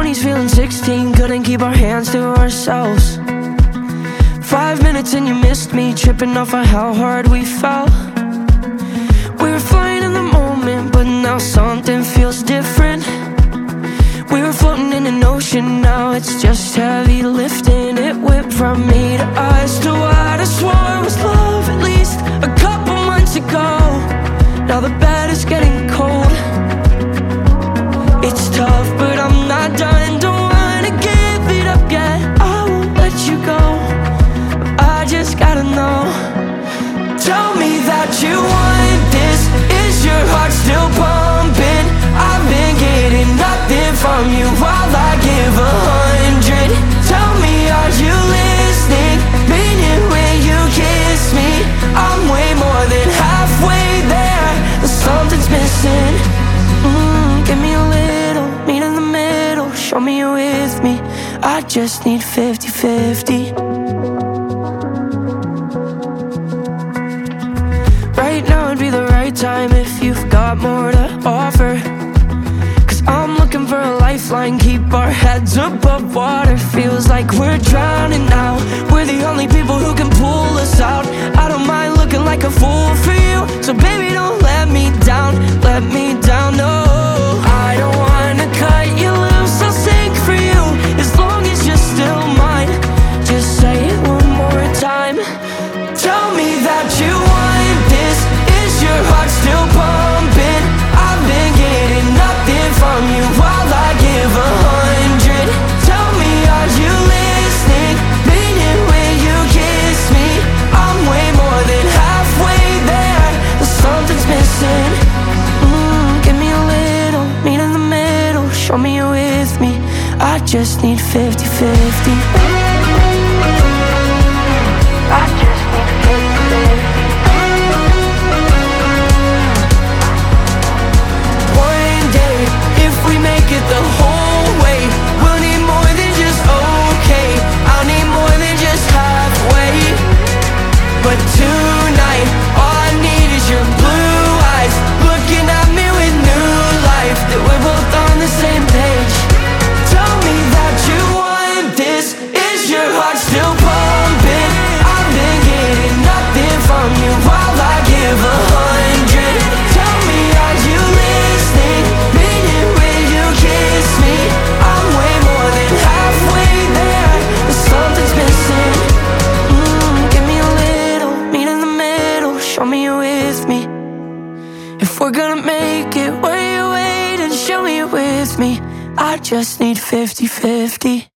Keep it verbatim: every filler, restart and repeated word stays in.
twenties feeling sixteen, couldn't keep our hands to ourselves. Five minutes and you missed me, tripping off of how hard we fell. We were flying in the moment, but now something feels different. We were floating in an ocean, now it's just heavy lifting. It whipped from me to us to what I swore was love at least a couple months ago. Now the bed is getting cold. It's tough, but I'm not done. Don't wanna give it up yet, I won't let you go. I just gotta know. Tell me that you want this. Is your heart still pumping? I've been getting nothing from you while I give a hundred. Tell me, are you listening? Mean it when you kiss me. I'm way more than halfway there, but something's missing. mm, Give me a little, meet in the middle. Show me you're with me. I just need fifty fifty. Right now would be the right time if you've got more to offer. Cause I'm looking for a lifeline, keep our heads above water. Feels like we're drowning now, we're the only people who can pull us out. I don't mind looking like a fool for you, so baby don't let me down, let me down, no. I don't wanna cut you loose, I'll sink for you as long as you're still mine. Just say it one more time. Tell me that you want this. Is your heart still pumping? I've been getting nothing from you while I give a hundred. Tell me, are you listening? Mean it when you kiss me. I'm way more than halfway there, but something's missing. mm, Give me a little, meet in the middle. Show me you're with me. I just need fifty fifty. I just need fifty fifty. One day, if we make it the whole way, we'll need more than just okay. I'll need more than just halfway. But tonight, all I need is your blue eyes, looking at me with new life, that we're both on the same page. Tell me that you want this. Is your heart still pumping? I've been getting nothing from you while I give a hundred. Tell me, are you listening? Mean it when you kiss me. I'm way more than halfway there, but something's missing. mm, Give me a little, meet in the middle. Show me you're with me. If we're gonna make it, where you wait and show me you're with me. I just need fifty fifty.